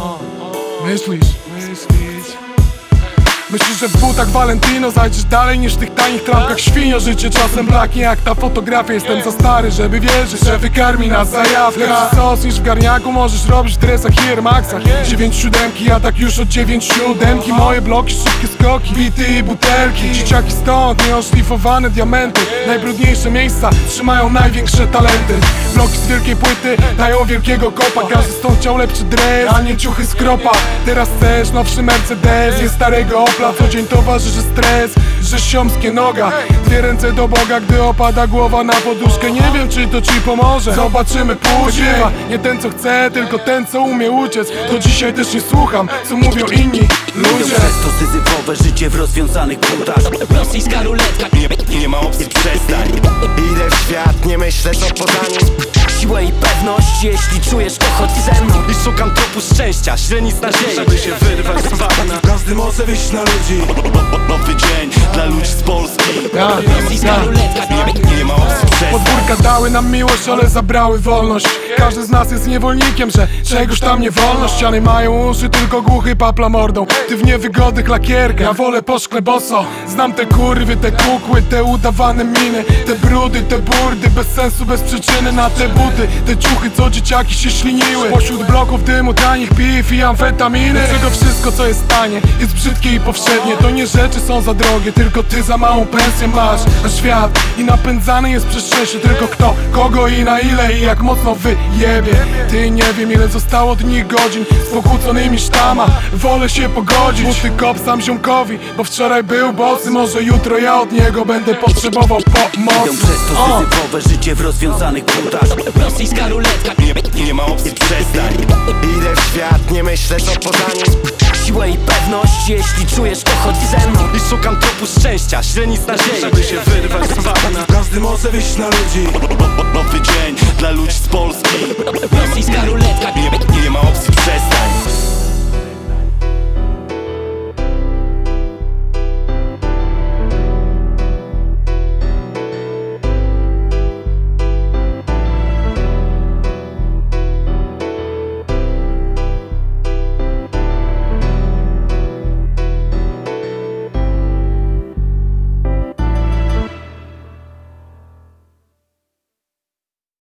Myślisz? Myślisz, że w butach Valentino zajdziesz dalej niż w tych tanich trampkach świnio. Życie czasem braknie jak ta fotografia. Jestem za stary, żeby wierzyć, że wykarmi nas zajawka. Lepszy sos niż w garniaku możesz robić w dresach i Air Maxach. 9/7, ja tak już od 9/7. Moje bloki, szybkie skoki, bity i butelki. Dzieciaki stąd, nieoszlifowane diamenty. Najbrudniejsze miejsca trzymają największe talenty. Bloki z wielkiej płyty dają wielkiego kopa. Każdy stąd chciał lepszy dres, a nie ciuchy z kropa. Teraz chcesz nowszy Mercedes, jest starego Opla. Co dzień towarzyszy stres, że siomskie noga. Dwie ręce do Boga, gdy opada głowa na poduszkę. Nie wiem, czy to ci pomoże, zobaczymy później. Nie ten, co chce, tylko ten, co umie uciec. To dzisiaj też nie słucham, co mówią inni ludzie. Przez to syzyfowe życie w rozwiązanych butach. Rosyjska ruletka, nie ma opcji, przestań. Idę w świat, nie myślę co poza nim. Siła i pewność, jeśli czujesz to chodź ze mną. I szukam tropu szczęścia, źrenic nadziei, żeby się wyrwać z bagna. Każdy może wyjść na ludzi. Nowy dzień dla ludzi z Polski. Rosyjska ruletka, Nie ma opcji, przestań. Podwórka dały nam miłość, ale zabrały wolność. Każdy z nas jest niewolnikiem, że czegoś tam nie wolno. Ściany mają uszy, tylko głuchy papla mordą. Ty w niewygodnych lakierkach, ja wolę po szkle boso. Znam te kurwy, te kukły, te udawane miny. Te brudy, te burdy, bez sensu, bez przyczyny. Na te buty, te ciuchy, co dzieciaki się śliniły. Pośród bloków dymu, tanich piw i amfetaminy. Dlaczego wszystko, co jest tanie, jest brzydkie i powszednie? To nie rzeczy są za drogie, tylko ty za małą pensję masz. A świat i napędzany jest przez szczęście. Tylko kto, kogo i na ile i jak mocno wyjebie. Ty nie wiem, ile zostało dni, godzin z pokłóconymi sztama. Wolę się pogodzić, buty kop sam ziomkowi, bo wczoraj był bosy. Może jutro ja od niego będę potrzebował pomocy. Idą przez to syzyfowe życie w rozwiązanych butach. Rosyjska ruletka, Nie ma opcji, przestań. Idę w świat, nie myślę co poza nim. siła i pewność, jeśli czujesz to chodź ze mną. I szukam tropu szczęścia, źrenic nadziei, żeby się wyrwać z bagna. Każdy może wyjść na ludzi. Nowy dzień dla ludzi z Polski. Rosyjska ruletka, Nie ma opcji, przestań.